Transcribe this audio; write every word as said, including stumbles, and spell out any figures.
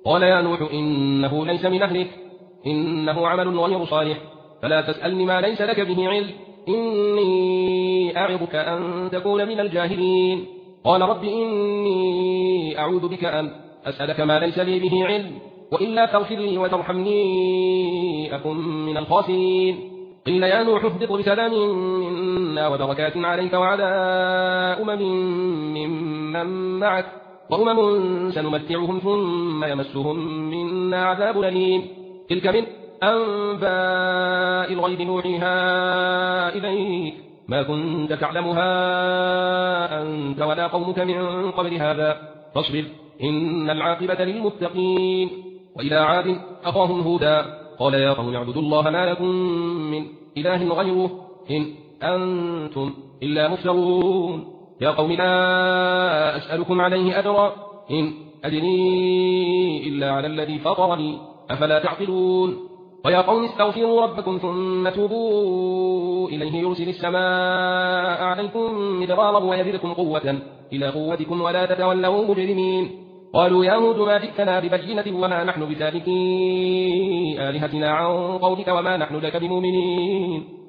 قال يا نوح إنه ليس من أهلك إنه عمل غير صالح فلا تسألني ما ليس لك به علم إني أعظك أن تكون من الجاهلين قال رب إني أعوذ بك أن أسألك ما ليس لي به علم وإلا تغفر لي وترحمني أكن من الخاسرين قيل يا نوح اهبط بسلام منا وبركات عليك وعلى أمم ممن معك وأمم سنمتعهم ثم يمسهم منا عذاب أليم تلك من أنباء الغيب نوحيها إليك ما كنت تعلمها أنت ولا قومك من قبل هذا فاصبر إن العاقبة للمتقين وإلى عاد أخاهم هودا قال يا قوم اعبدوا الله ما لكم من إله غيره إن أنتم إلا مفترون يا قوم لا أسألكم عليه أجرا إن أجري إلا على الذي فطرني أفلا تعقلون ويا قوم استغفروا ربكم ثم توبوا إليه يرسل السماء عليكم مدرارا ويزدكم قوة إلى قوتكم ولا تتولوا مجرمين قالوا يا هود ما جئتنا ببينة وما نحن بتاركي آلهتنا عن قولك وما نحن لك بمؤمنين